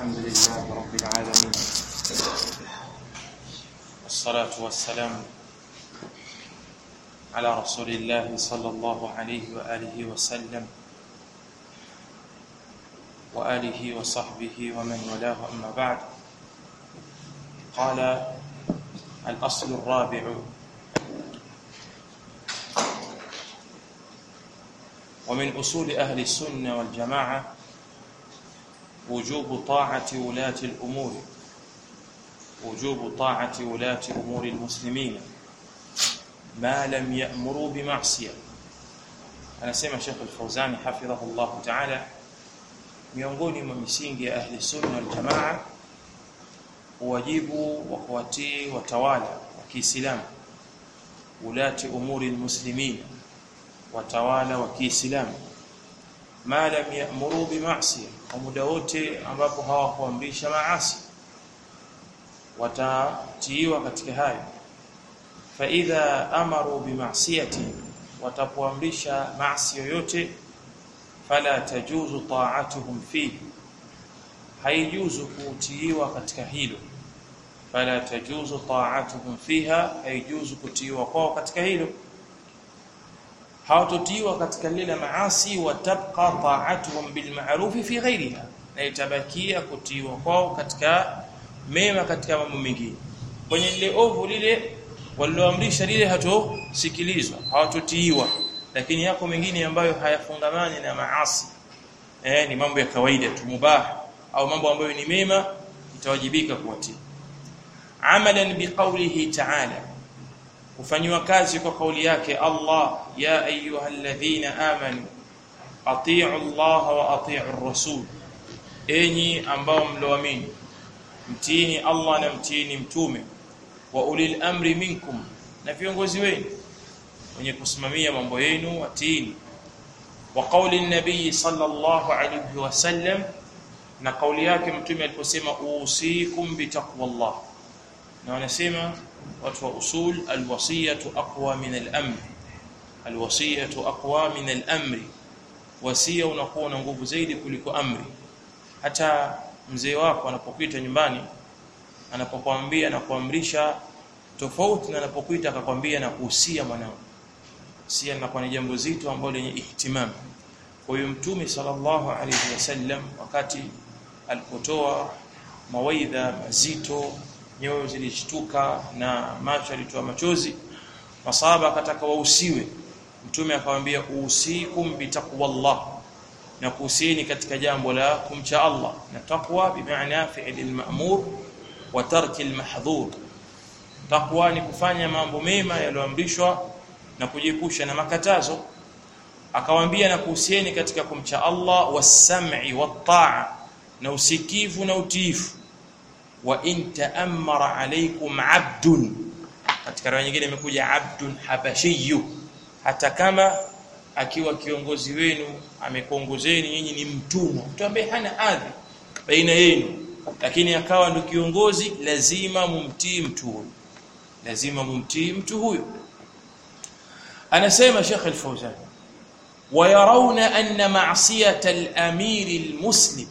الحمد لله رب العالمين، والصلاة والسلام على رسول الله صلى الله عليه وآله وسلم وآله وصحبه ومن والاه، أما بعد. قال الأصل الرابع: ومن أصول أهل السنة والجماعة وجوب طاعة ولاة الأمور، وجوب طاعة ولاة أمور المسلمين ما لم يأمروا بمعصية. anasema Sheikh Al-Fawzani hafidhahullah ta'ala, miongoni mwa misingi ya ahli sunna wal jamaa wajibu wa kuwatii watawala wa Kiislamu, ulati umuri almuslimin, watawala wa Kiislamu, ma lam ya'muru bima'siyah, kwa muda wote ambapo hawakuamrisha maasi watatiiwa katika hayo. Fa idha amaru bima'siyati, watapoamrisha maasi yoyote, fala tajuzu ta'atuhum fihi, haijuzu kutiiwa katika hilo. Fala tajuzu ta'atuhum fiha, haijuzu kutiiwa kwao katika hilo. hawatotiiwa katika lile maasi, watabqa ta'atuhum bil ma'ruf fi ghayriha, na itabakia kutiiwa kwao katika mema katika mambo mengine. Kwenye lile ovu lile waliloamrisha lile hatosikilizwa, hawatotiiwa, lakini yako mengine ambayo hayafungamani na maasi, ni mambo ya kawaida tu, mubah au mambo ambayo ni mema, itawajibika kuwatii. Amalan biqawlihi ta'ala, kufanywa kazi kwa kauli yake Allah: ya ayyuhalladhina amanu atii'u Allah wa atii'u ar-rasul, enyi ambao mloamini mtiini Allah na mtiini mtume, wa ulil amri minkum, na viongozi wenu wenye kusimamia mambo yenu watiini. Wa qawli an-nabii sallallahu alayhi wasallam, na kauli yake mtume aliposema usikum bitaqwallah. Na wanasema watu wa usul, alwasiyatu aqwa min al-amr, alwasiyatu aqwa min al-amri, wasia unakuwa na nguvu zaidi kuliko amri. Hata mzee wako anapokuita nyumbani, anapokuambia na kuamrisha tofauti na anapokuita akakwambia na kuhusia mwanao, sia inakuwa ni jambo zito ambalo lenye ihtimam. Kwa hiyo mtume sallallahu alayhi wasallam wakati alipotoa mawaidha mazito, nyoyo zilishtuka na macho yalitoa machozi, masahaba akataka wahusiwe. Mtume akamwambia usikum bitaqwallah, na kuhusieni katika jambo la kumcha Allah. Na taqwa bi maana fi'l al-ma'mur wa tark al-mahdhur. Taqwa ni kufanya mambo mema yaliyoamrishwa na kujiepusha na makatazo. Akawaambia na kuhusieni katika kumcha Allah, was-sam'i wat-ta'a, na usikivu na utiifu. Wa in ta'ammara alaykum 'abdun, katika riwaya nyingine imekuja 'abdun habashiyyu, hata kama akiwa kiongozi wenu amekuongozeni nyinyi ni mtumwa, mtu ambaye hana hadhi baina yenu, lakini akawa ndio kiongozi, lazima mumtii mtu huyo, lazima mumtii mtu huyo. Anasema Sheikh Al-Fawzan: ويرون أن معصية الأمير المسلم،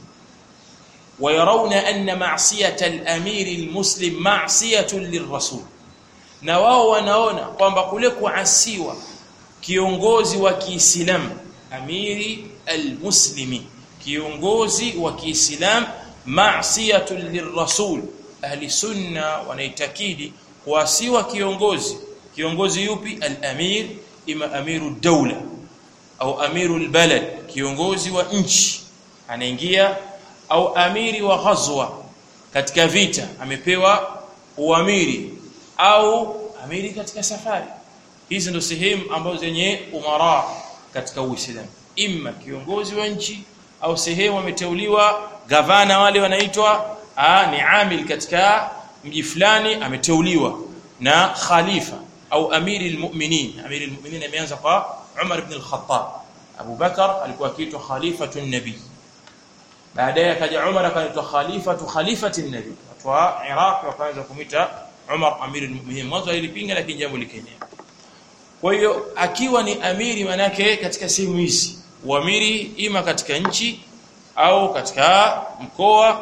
ويرون أن معصية الأمير المسلم معصية للرسول. na wao wanaona kwamba kule kuasiwa kiongozi wa Kiislamu, amiri almuslimi, kiongozi wa Kiislamu, ma'siyatu lirrasul. Ahli sunna wanaitakidi kuasiwa kiongozi yupi? Al-amir, ima amiru dawla au amiru albalad, kiongozi wa nchi anaingia, au amiri wa ghazwa, katika vita amepewa uamiri, au amiri katika safari. Hizi ndio sehemu ambazo zenye umara katika Uislamu, imma kiongozi wa nchi, au sehemu ameteuliwa gavana, wale wanaitwa ni amil katika mji fulani ameteuliwa, na khalifa au amiri almu'minin. Amiri almu'minin ameanza kwa Umar ibn al-Khattab. Abu Bakar alikuwa akiitwa khalifatun nabii, baadaye akaja Umar akaitwa khalifati nabii. Watu wa Iraq wakaanza kumuita Umar amiri almu'minin. Mwanzo alipinga, lakini jambo likaenea. Kwa hiyo akiwa ni amiri, manake katika sehemu hizi uamiri ima katika nchi au katika mkoa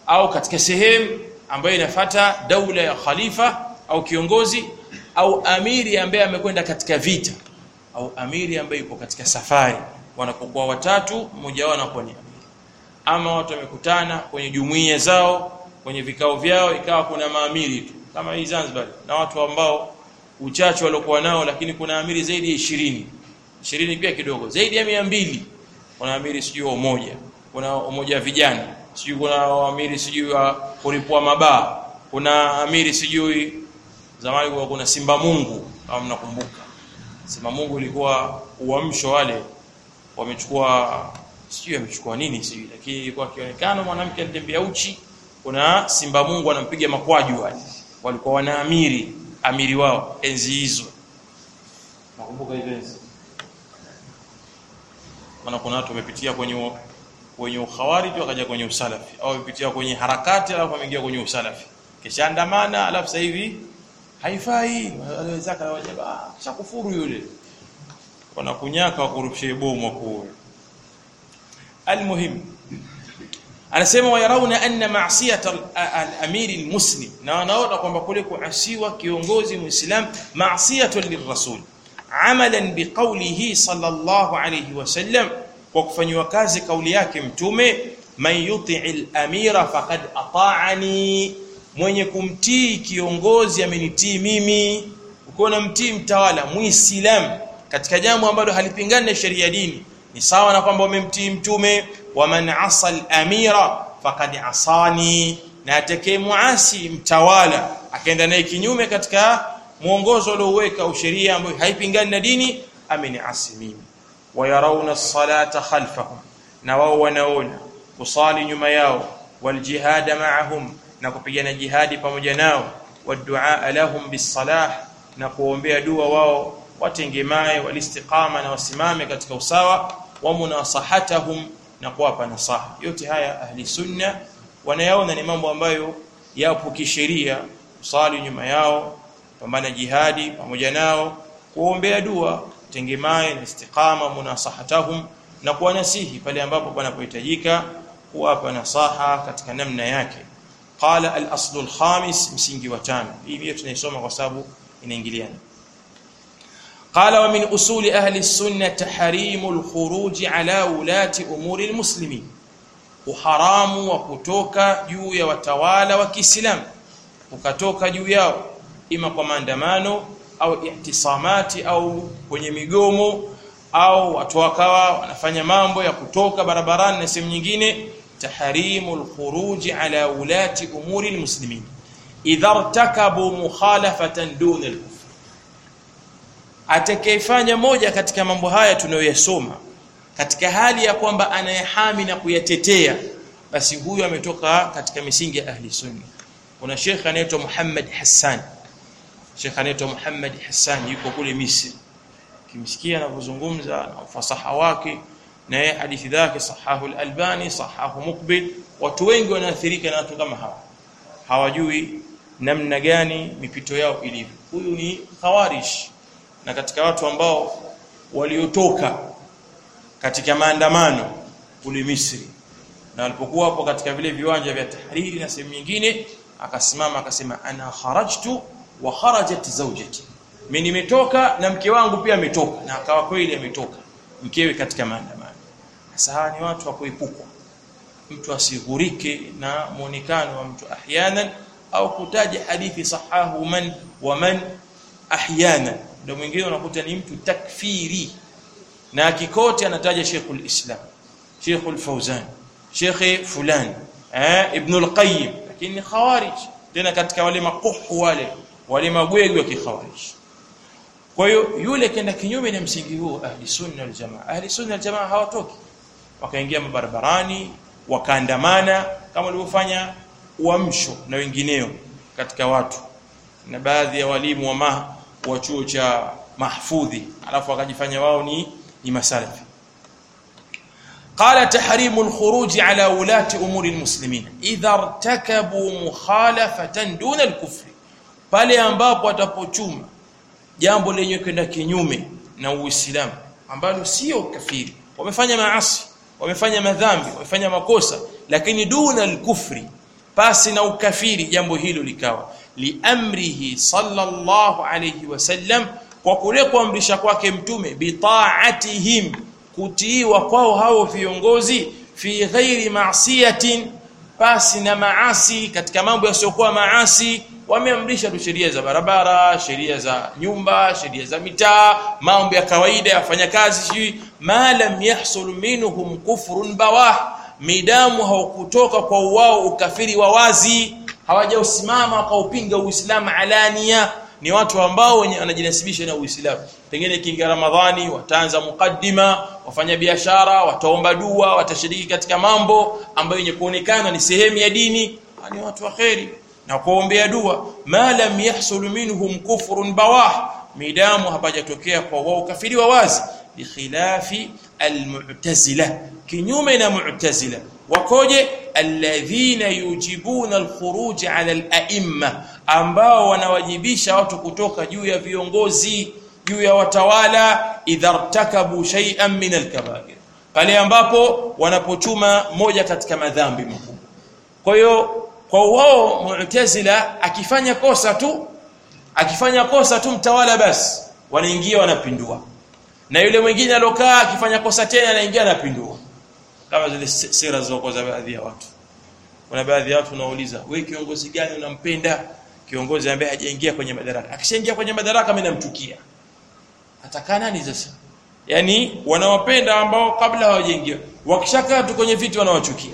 au katika sehemu ambayo inafuata daula ya khalifa au kiongozi, au amiri ambaye amekwenda katika vita, au amiri ambaye yuko katika safari, wanapokuwa watatu mmoja wao anakuwa ni amiri. Ama watu wamekutana kwenye jumuiya zao, kwenye vikao vyao, ikawa kuna maamiri tu kama hii Zanzibar, na watu ambao uchache waliokuwa nao, lakini kuna amiri zaidi ya 20 pia kidogo, zaidi ya 200. Kuna amiri sijui wa umoja, kuna umoja wa vijana, sijui kuna amiri sijui wa kulipua mabaa, kuna amiri sijui zamani kuna Simba Mungu, kama mnakumbuka. Simba Mungu ilikuwa uamsho, wale wamechukua sijui amechukua nini sijui, lakini ilikuwa kionekana mwanamke anatembea uchi, kuna Simba Mungu anampiga makwaju wale. Walikuwa wana amiri wao enzi hizo. Nakumbuka hizo enzi. Maana kuna watu wamepitia kwenye ukhawarij wakaja kwenye usalafi, au wamepitia kwenye harakati alafu wameingia kwenye usalafi. Kisha andamana alafu sasa hivi haifai, walizaka wajaba kisha kufuru yule. Wanakunyaka wakurushe bomu kwa. Almuhim anasema wayarauna anna ma'siyat al-amir al-muslim, na wanaona kwamba kule kuasiwa kiongozi muislam ma'siyatun lirrasul amalan biqawlihi sallallahu alayhi wasallam, kwa kufanywa kazi kauli yake mtume, man yuti'il amira faqad ata'ani, mwenye kumtii kiongozi amenitii mimi. Ukiona mtii mtawala muislam katika jambo ambalo halipingani na sheria ya dini, ni sawa na kwamba umemtii mtume. Wa man asal amira faqad asani, na atakaye muasi mtawala akaenda naye kinyume katika mwongozo ulioweka au sheria ambayo haipingani na dini, ameniasi mimi. Wa yarawna as-salata khalfahum, na wao wanaona kusali nyuma yao, wal jihad ma'ahum, na kupigana jihadi pamoja nao, wad du'a lahum bis salah, na kuombea dua wao watengemae, walistiqama, na wasimame katika usawa, wa munasahatahum, na kuwapa nasaha. Yote haya ahli sunna wanayaona ni mambo ambayo yapo kisheria: kusali nyuma yao, pambana jihadi pamoja nao, kuombea dua, tengemae na istiqama, munasahatahum, na kuwanasihi pale ambapo panapohitajika kuwapa nasaha katika namna yake. Qala al-aslu al-khamis, msingi wa 5. Hii pia tunaisoma kwa sababu inaingiliana. قال ومن أصول أهل السنة تحريم الخروج على ولاة أمور المسلمين، وحرام وكتوكا juu ya watawala wa Kiislamu, ukatoka juu yao ima kwa maandamano au ihtisamati au kwenye migomo, au watu wakawa wanafanya mambo ya kutoka barabarani na sehemu nyingine. tahrimul khuruj ala ulati umuri almuslimin idha irtakabu mukhalafatan duna al-kufr, atakayefanya moja katika mambo haya tunayoyasoma katika hali ya kwamba anayehami na kuyatetea, basi huyo ametoka katika misingi ya ahli sunna. Kuna Sheikh anaitwa Muhammad Hassan, yuko kule Misri. Kimsikia anapozungumza na ufasaha wake, na yeye hadithi zake sahahu al-Albani, sahahu Muqbil, watu wengi wanaathirika na watu kama hawa. Hawajui namna gani mipito yao ilivyo. Huyu ni khawarij, na katika watu ambao waliotoka katika maandamano kule Misri, na walipokuwa hapo katika vile viwanja vya Tahriri na sehemu nyingine, akasimama akasema, ana kharajtu wa kharajat zawjati, mimi nimetoka na mke wangu pia ametoka. Na akawa kweli ametoka mkewe katika maandamano. Sasa ni watu wa kuepukwa, mtu asighurike na muonekano wa mtu ahyanan, au kutaja hadithi sahahu man wa man ahyanan. Ndio mwingine unakuta ni mtu takfiri, na kikote anataja Sheikhul Islam, Sheikhul Fawzan, Sheikh fulani, Ibn al-Qayyim, lakini khawarij tena katika wale makuhu wale magwegu wa kikhawarij. Kwa hiyo yule kenda kinyume na msingi huo ahli sunna wal jamaa. Ahli sunna wal jamaa hawatoki wakaingia mabarabarani wakaandamana kama walivyofanya uamsho na wengineo katika watu, na baadhi ya walimu wa chuo cha mahfudhi, alafu wakajifanya wao ni masalafi. Qala tahrimul khuruj ala ulati umuri almuslimin idha irtakabu mukhalafatan duna alkufr, pale ambapo watapochuma jambo lenye kwenda kinyume na Uislamu ambalo sio kafiri, wamefanya maasi, wamefanya madhambi, wamefanya makosa, lakini duna alkufri, pasi na ukafiri, jambo hilo likawa liamrihi sallallahu alayhi wasallam, kwa kule kuamrisha kwake mtume, bitaatihim, kutiiwa kwao hao viongozi, fi ghairi ma'siyatin, pasi na maasi, katika mambo yasiokuwa maasi. Wameamrisha tu sheria za barabara, sheria za nyumba, sheria za mitaa, mambo ya kawaida ya fanya kazi, ma lam yahsul minhum kufrun bawah, midamu haukutoka kwa wao ukafiri wa wazi, hawajausimama wakaupinga Uislamu alania. Ni watu ambao wenye wanajinasibisha na Uislamu, pengine kinga Ramadhani wataanza mukaddima, wafanya biashara, wataomba dua, watashiriki katika mambo ambayo yenye kuonekana ni sehemu ya dini, ni watu wa kheri na kuombea dua. Ma lam yahsul minhum kufrun bawah, midamu hapajatokea kwa wao kafiri wa wazi. Bi khilafi almu'tazila, kinyume na mu'tazila. Wakoje? Alladhina yujibuna alkhuruj ala al-a'imma, ambao wanawajibisha watu kutoka juu ya viongozi, juu ya watawala, idhartakabu shay'an min al-kaba'ir, pale ambapo wanapochuma moja katika madhambi makubwa. Kwa hiyo kwa wao mu'tazila, akifanya kosa tu mtawala, basi wanaingia wanapindua, na yule mwingine alokaa akifanya kosa tena anaingia anapindua, kama zile sera zilizokoza baadhi ya watu. Kuna baadhi ya watu wanauliza, wewe kiongozi gani unampenda? Kiongozi ambaye hajaingia kwenye madaraka. Akishaingia kwenye madaraka mimi namchukia. Atakaa nani sasa? Yani wanawapenda ambao kabla hawajaingia, wakishakaa tu kwenye viti wanawachukia.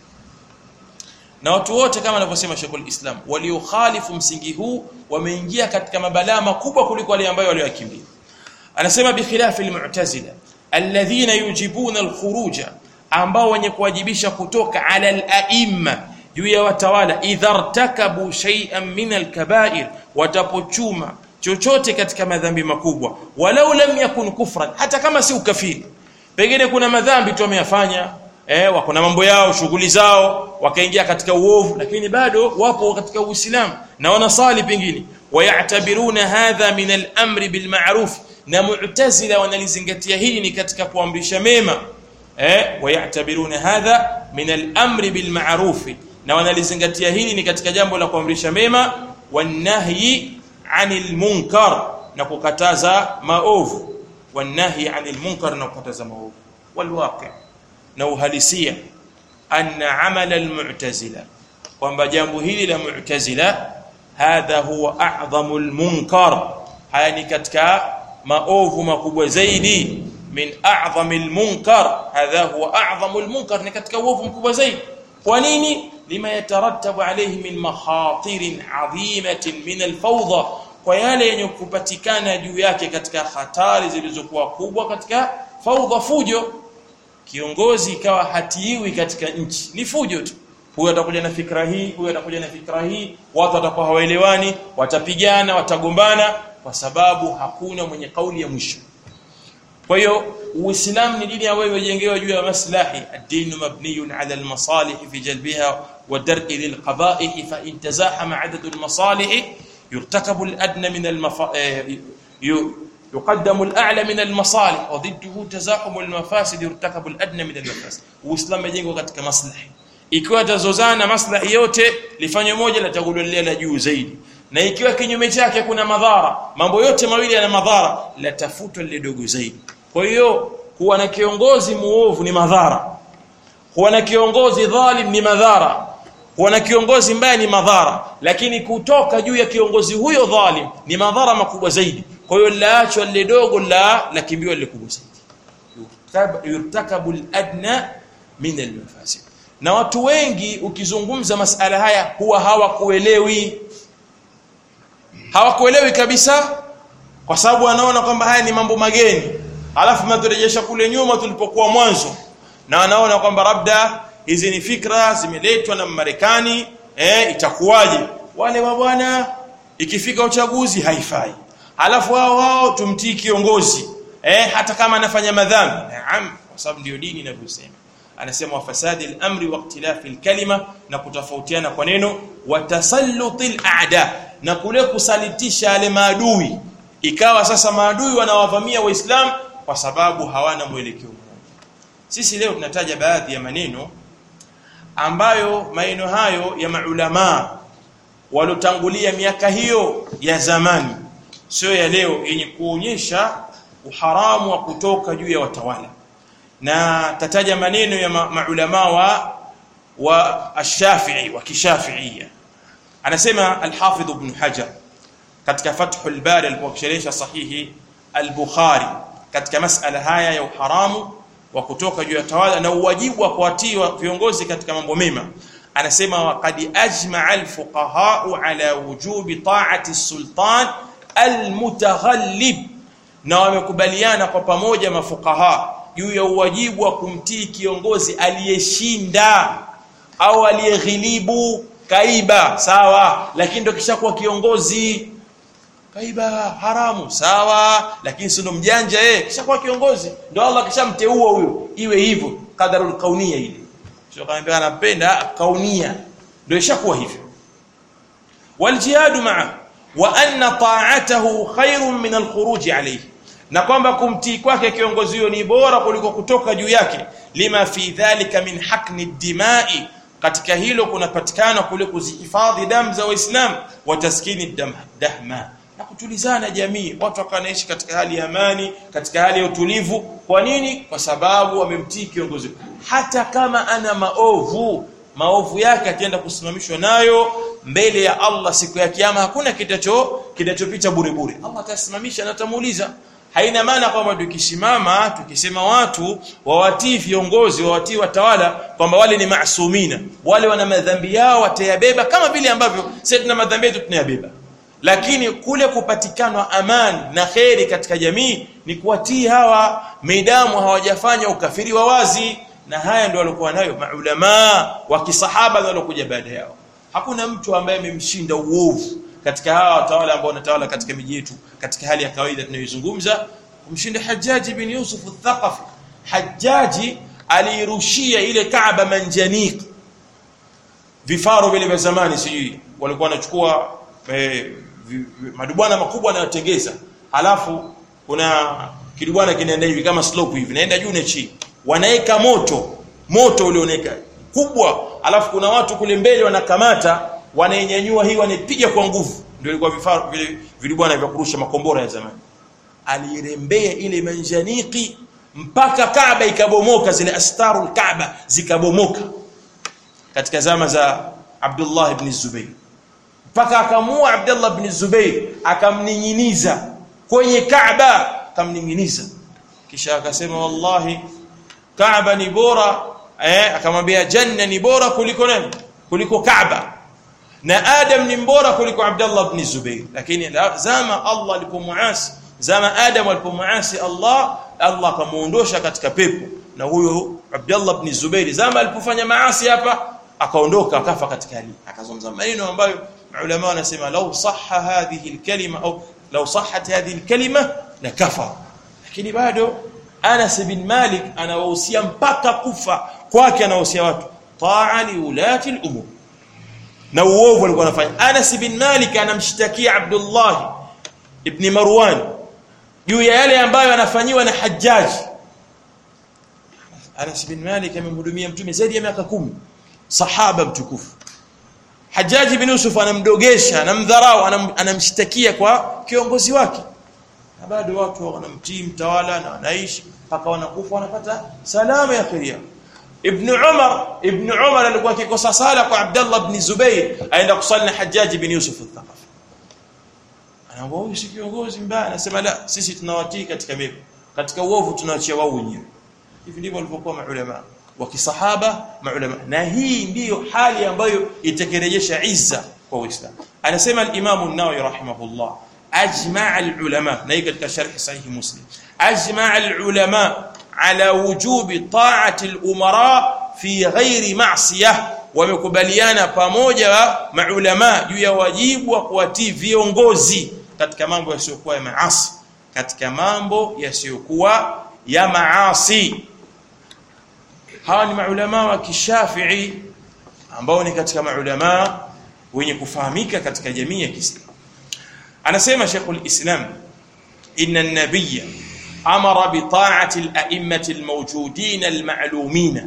Na watu wote kama anavyosema Sheikhul Islam, waliokhalifu msingi huu wameingia katika mabalaa makubwa kuliko wale ambao waliokimbia. Anasema bi khilafi al-mu'tazila alladhina yujibuna al-khuruja, ambao wenye kuwajibisha kutoka ala al-a'imma, juu ya watawala, idhartakabu shay'an min al-kaba'ir, watapochuma chochote katika madhambi makubwa, walau lam yakun kufran, hata kama si ukafiri. Pengine kuna madhambi tu wameyafanya, wako na mambo yao, shughuli zao, wakaingia katika uovu, lakini bado wapo katika Uislamu na wanasali pengine. Wayatabiruna hadha min al-amri bil ma'ruf, na mu'tazila wanalizingatia hili ni katika kuamrisha mema. Wayatabiruna hadha min al-amri bil ma'ruf, na wanalizingatia hili ni katika jambo la kuamrisha mema, wanahyi 'anil munkar, na kukataza maovu. Wanahyi 'anil munkar, na kukataza maovu. Walwaqi', na uhalisia, anna 'amala al-mu'tazila, kwamba jambo hili la mu'tazila, hadha huwa a'dhamul munkar, haya ni katika maovu makubwa zaidi. Min a'dhamil munkar, hadha huwa a'dhamul munkar, ni katika uovu mkubwa zaidi. Kwa nini? Lima yatarattabu alayhi min makhatirin 'adhimatin min al-fawdha, kwa yale yenye kupatikana juu yake katika hatari zilizokuwa kubwa katika fawdha, fujo. Kiongozi ikawa hatiiwi katika nchi, ni fujo tu. Huyu atakuja na fikra hii, huyu atakuja na fikra hii, watu watakuwa hawaelewani, watapigana, watagombana, kwa sababu hakuna mwenye kauli ya mwisho. Kwa hiyo Uislamu ni dini ambayo imejengewa juu ya maslahi. Ad-dinu mabniyun 'ala al-masalih fi jalbiha wa dar'i lil-qaba'ih, fa in tazahama 'adadu al-masalih yurtakabu al-adna min يقدم الأعلى من المصالح وضده تزاحم المفاسد يرتكب الأدنى من المفاسد. Uislamu umejengwa katika maslahi. Ikiwa tazozana maslahi yote, lifanye moja la chaguliwa la juu zaidi. Na ikiwa kinyume chake kuna madhara, mambo yote mawili yana madhara, la tafutwa lile dogo zaidi. Kwa hiyo kuwa na kiongozi muovu ni madhara, kuwa na kiongozi dhalim ni madhara, kuwa na kiongozi mbaya ni madhara, lakini kutoka juu ya kiongozi huyo dhalim ni madhara makubwa zaidi. Kwa hiyo laachwa lile dogo la kimbiwa lile kubwa zaidi. Yurtakabu al-adna min al-mafasid. Na watu wengi ukizungumza masala haya huwa hawakuelewi kabisa, kwa sababu wanaona kwamba haya ni mambo mageni, alafu maturejesha kule nyuma tulipokuwa mwanzo, na wanaona kwamba labda hizi ni fikra zimeletwa na Marekani, itakuwaje wale wa bwana, ikifika uchaguzi haifai, alafu wao tumtii kiongozi hata kama anafanya madhambi. Naam, kwa sababu ndio dini inavyosema. Anasema wafasadi al-amri wa ikhtilafi al-kalima, na kutofautiana kwa neno, wa tasallutil a'da, na kule kusalitisha wale maadui. Ikawa sasa maadui wanawavamia Waislamu kwa sababu hawana mwelekeo mmoja. Sisi leo tunataja baadhi ya maneno ambayo maneno hayo ya maulama walotangulia miaka hiyo ya zamani, sio ya leo, yenye kuonyesha uharamu wa kutoka juu ya watawala. Na tataja maneno ya maulama wa ash-Shafi'i wa kishafi'ia. Anasema al-Hafidh Ibn Hajar katika Fathul Bari alipokisherehesha sahihi al-Bukhari katika masala haya ya uharamu wa kutoka juu ya tawala na uwajibu wa kuwatii viongozi katika mambo mema, anasema waqad ajma'a al-fuqaha ala wujubi ta'ati as-sultan al-mutaghallib, na wamekubaliana kwa pamoja mafuqaha juu ya uwajibu wa kumtii kiongozi aliyeshinda au aliyeghilibu. Kaiba sawa, lakini ndio kishakuwa kiongozi. Kaiba haramu sawa, lakini sio mjanja kishakuwa kiongozi, ndio Allah kishamteua huyo, iwe hivyo. Qadarul kaunia ile sio kama anapenda kaunia, ndio ishakuwa hivyo. Wal jihadu ma'a wa anna ta'atahu khairun min al-khuruj alayhi, na kwamba kumtii kwake kiongozi huyo ni bora kuliko kutoka juu yake. Lima fi dhalika min hakni ad-dima'i, katika hilo kunapatikana kule kuzihifadhi damu za Waislamu, wa taskini dahma, na kutulizana jamii, watu wakanaishi katika hali ya amani, katika hali ya utulivu. Kwa nini? Kwa sababu wamemtii kiongozi, hata kama ana maovu yake akienda kusimamishwa nayo mbele ya Allah siku ya kiyama, hakuna kitachopita bure bure. Allah atasimamisha na atamuuliza. Haina maana kwamba tukisema watu wawatii viongozi, wawatii watawala, kwamba wale ni maasumina, wale wana madhambi yao watayabeba kama vile ambavyo sisi tuna madhambi yetu tunayabeba. Lakini kule kupatikana amani na khairi katika jamii ni kuwatii hawa midamu hawajafanya ukafiri wa wazi. Na haya ndio walikuwa nayo maulama wa kisahaba na waliokuja baada yao. Hakuna mtu ambaye amemshinda uovu katika hawa watawala ambao wanatawala katika miji yetu katika hali ya kawaida tunayozungumza. Kumshinda Hajjaj bin Yusuf al-Thaqafi. Hajjaji alirushia ile Kaaba manjaniq, vifaru vile vya zamani, sijui walikuwa wanachukua madubwana makubwa na watengeza, halafu kuna kidubwana kinaenda hivi kama slope hivi, naenda juu na chini, wanaeka moto ulioneka kubwa, halafu kuna watu kule mbele wanakamata, wanainyanyua hii, wanapiga kwa nguvu. Ndio ilikuwa vifaru vile vilibwana vya kurusha makombora ya zamani. Alirembea ile manjaniki mpaka Kaaba ikabomoka, zile astarul Kaaba zikabomoka katika zama za Abdullah ibn Zubayr, mpaka akamua Abdullah ibn Zubayr, akamninginiza kwenye Kaaba, akamninginiza, kisha akasema wallahi Kaaba ni bora, akamwambia janna ni bora kuliko Kaaba, na Adam ni bora kuliko Abdullah ibn Zubayr. Lakini zama Allah alipomuasi, zama Adam alipomuasi Allah akamuondosha katika pepo, na huyo Abdullah ibn Zubayr zama alipofanya maasi hapa akaondoka, akafa katika hali. Akazungumza maneno ambayo maulama wanasema law sahha hadhihi alkalima au law sahhat hadhihi alkalima la kafara. Lakini bado Anas bin Malik anawahusia mpaka kufa kwake, anawahusia watu ta'a li ulati al-umur, na uovu alikuwa anafanya. Anas bin Malik anamshtakia Abdullah ibn Marwan juu ya yale ambayo anafanyiwa na Hajjaj. Anas bin Malik amemhudumia mtume zaidi ya miaka 10, sahaba mtukufu. Hajjaj bin Yusuf anamdogesha, anamdharau, anamshtakia kwa kiongozi wake, na bado watu wanamtii mtawala na wanaishi mpaka wanakufa, wanapata salama ya kiria. Ibn Umar alikuwa akikosa sala kwa Abdullah ibn Zubayr, aenda kusali na Hajjaj bin Yusuf al-Thaqafi. Anaomba huyu si kiongozi mbaya, anasema la, sisi tunawatii katika mema, katika uovu tunaachia wao wenyewe. Hivi ndivyo walivyokuwa maulama wa kisahaba, maulama. Na hii ndiyo hali ambayo itakerejesha izza kwa Uislamu. Anasema al-Imam an-Nawawi rahimahullah, ajma'a al-ulama, na hii katika sharh sahih Muslim, ajma'a al-ulama ala wujubi ta'ati al-umara fi ghairi ma'siyah, wamekubaliana pamoja maulama juu ya wajibu wa kuwatii viongozi katika mambo yasiyokuwa ya maasi, katika mambo yasiyokuwa ya maasi. Hawa ni maulama wa kishafi'i ambao ni katika maulama wenye kufahamika katika jamii ya Kiislamu. Anasema Sheikhul Islam, inna an-nabiyya amara bi ta'ati al-a'immati al-mawjudin al-ma'lumin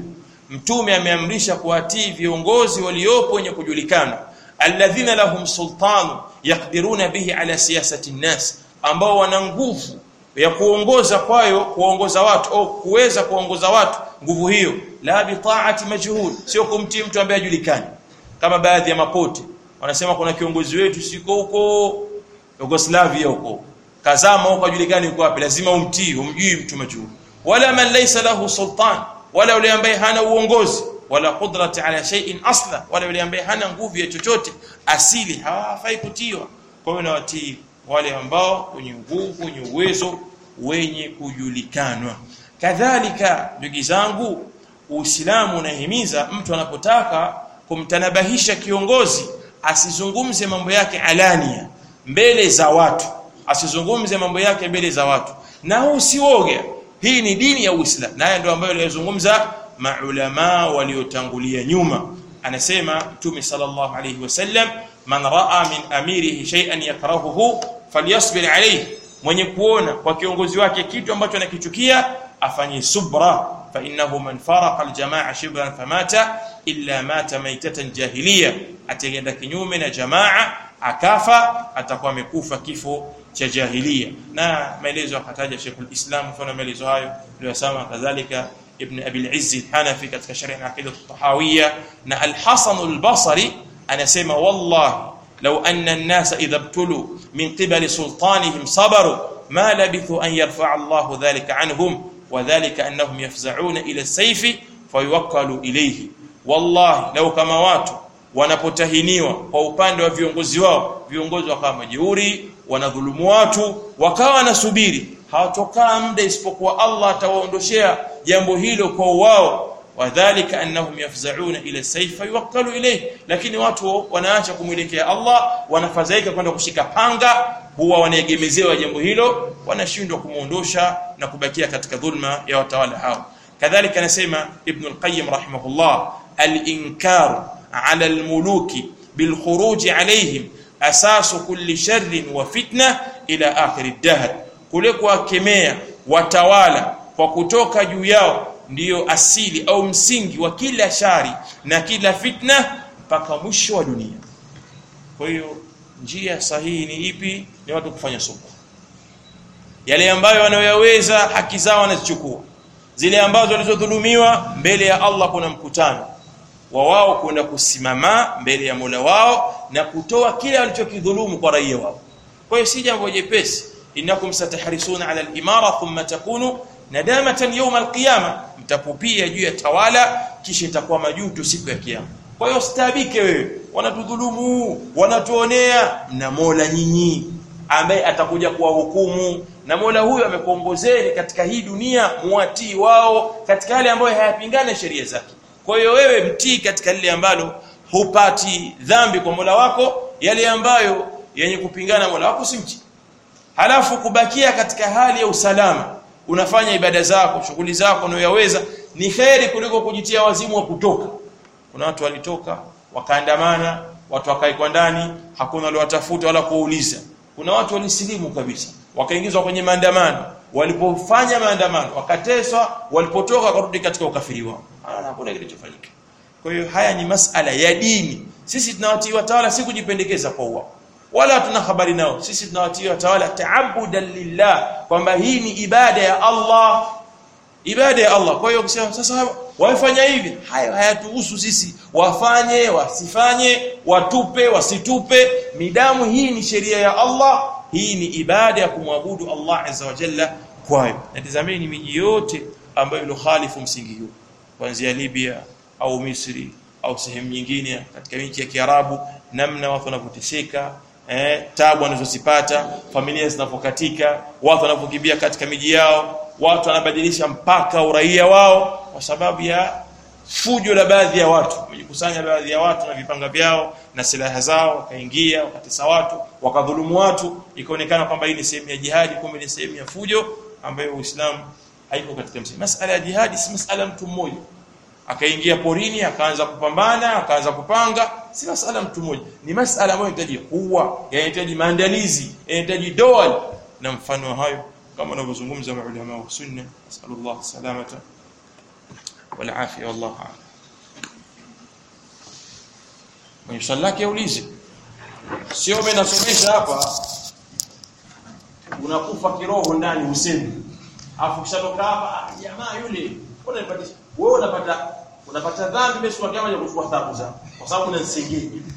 mtume ameamrisha kuwatii viongozi waliopo wenye kujulikana, alladhina lahum sultanu yaqdiruna bihi ala siyasati an-nas, ambao wana nguvu ya kuongoza kwayo, kuongoza watu au kuweza kuongoza watu. Nguvu hiyo la bi ta'ati majhul, sio kumtii mtu ambaye hajulikani. Kama baadhi ya mapote wanasema kuna kiongozi wetu siko huko Yugoslavia huko, kazama huko hajulikani yuko wapi, lazima umtii, umjui mtu majhul. Wala man laysa lahu sultan, wala yule ambaye hana uongozi, wala qudrati ala shay'in asla, wala yule ambaye hana nguvu ya chochote asili, hawafai kutiwa. Kwa hiyo nawatii wale ambao wenye nguvu, wenye uwezo, wenye kujulikanwa. Kadhalika ndugu zangu, Uislamu unahimiza mtu anapotaka kumtanabahisha kiongozi asizungumze mambo yake alania mbele za watu, asizungumze mambo yake mbele za watu, na usioge. Hii ni dini ya Uislamu, na ndio ambayo aliyozungumza maulama waliotangulia nyuma. Anasema Mtume sallallahu alayhi wasallam, man raa min amirihi shay'an yakrahuhu falyasbir alayhi, mwenye kuona kwa kiongozi wake kitu ambacho anakichukia afanye subra, fa innahu man faraqa aljamaa shibran famata illa mata maitatan jahiliya, atenda kinyume na jamaa akafa, atakuwa amekufa kifo cha jahiliya. Na maelezo akataja Sheikh al-Islam mfano maelezo hayo aliyosema kadhalika Ibn Abi al-Izz al-Hanafi katika Sharh al-Aqidah al-Tahawiyya. Na al-Hasan al-Basri anasema, wallahi law anna an-nasa idha ibtulu min qibali sultanihim sabaru ma labithu an yarfa'a Allahu dhalika anhum wa dhalika annahum yafza'una ila as-sayfi fayuwakkalu ilayhi. Wallahi law kama watu wanapotahiniwa kwa upande wa viongozi wao, viongozi wakawa majeuri, wanadhulumu watu, wakawa nasubiri, hawatokaa muda isipokuwa Allah atawaondoshea jambo hilo kwa wao. Wadhālika annahum yafza'una ila sayfa yuwakkalu ilayhi, lakini watu wanaacha kumwelekea Allah, wanafadhaika kwenda kushika panga, huwa wanaegemezewa jambo hilo, wanashindwa kumuondosha na kubakia katika dhulma ya watawala hao. Kadhalika anasema Ibn al-Qayyim rahimahullah, al-inkaru ala al-muluki bil khuruj alayhim asasu kulli sharrin wa fitna ila akhir ad-dahr, kule kuwakemea watawala kwa kutoka juu yao ndiyo asili au msingi wa kila shari na kila fitna mpaka mwisho wa dunia. Kwa hiyo njia sahihi ni ipi? Ni watu kufanya subra. Yale ambayo wanayoweza haki zao wanazichukua, zile ambazo walizodhulumiwa mbele ya Allah kuna mkutano wa wao kwenda kusimama mbele ya Mola wao na kutoa kile walichokidhulumu kwa raia wao. Kwa hiyo si jambo jepesi. Innakum satahrisuna ala al-imara thumma takunu nadamatan yawm al-qiyama, mtapupia juu ya tawala kisha itakuwa majuto siku ya kiyama. Kwa hiyo sitabike wewe, wanatudhulumu, wanatuonea, na Mola nyinyi ambaye atakuja kuwahukumu, na Mola huyo amekuongozeni katika hii dunia, muatii wao katika yale ambayo hayapingana sheria zake. Kwa hiyo wewe mtii katika lile ambalo hupati dhambi kwa Mola wako, yale ambayo yenye kupingana Mola wako simchi. Halafu kubakia katika hali ya usalama, unafanya ibada zako, shughuli zako unayoweza, ni kheri kuliko kujitia wazimu wa kutoka. Kuna watu walitoka wakaandamana, watu wakaikwa ndani, hakuna aliwatafuta wala kuuliza. Kuna watu walisilimu kabisa, wakaingizwa kwenye maandamano, walipofanya maandamano wakateswa, walipotoka wakarudi katika ukafiri wao. Hakuna kilichofanyika. Kwa hiyo haya ni masala ya dini. Sisi tunawatii watawala si kujipendekeza kwa wao, wala tuna habari nao. Sisi tunawatii watawala ta'abbudan lillah, kwamba hii ni ibada ya Allah, ibada ya Allah. Kwa hiyo ukisema sasa wafanya hivi, hayo hayatuhusu sisi, wafanye wasifanye, watupe wasitupe, midamu hii ni sheria ya Allah, hii ni ibada ya kumwabudu Allah azza wa jalla kwayo. Na tazameni miji yote ambayo ilokhalifu msingi huu, kuanzia Libya au Misri au sehemu nyingine katika nchi ya Kiarabu, namna watu wanapoteseka, taabu wanazozipata, familia zinapokatika, watu wanapokimbia katika miji yao, watu wanabadilisha mpaka uraia wao kwa sababu ya fujo la baadhi ya watu. Wamejikusanya baadhi ya watu na vipanga vyao na silaha zao, wakaingia wakatesa watu, wakadhulumu watu, ikaonekana kwamba hii ni sehemu ya jihadi, kumbe ni sehemu ya fujo ambayo Uislamu haiko katika msingi. Masala ya jihadi si masala mtu mmoja akaingia porini akaanza kupambana akaanza kupanga, si masala mtu mmoja, ni masala ambayo inahitaji kuwa, inahitaji maandalizi, inahitaji doa na mfano hayo, kama wanavyozungumza maulama wa sunna. Sallallahu salamata wal afia wallahu a'lam. Mwenye swali lake ulize, sio mimi nasomesha hapa unakufa kiroho ndani usemi afu kishatoka hapa jamaa yule wewe unapata dhambi basi kwa kama ya kuchukua thawabu zako kwa sababu unasengenya.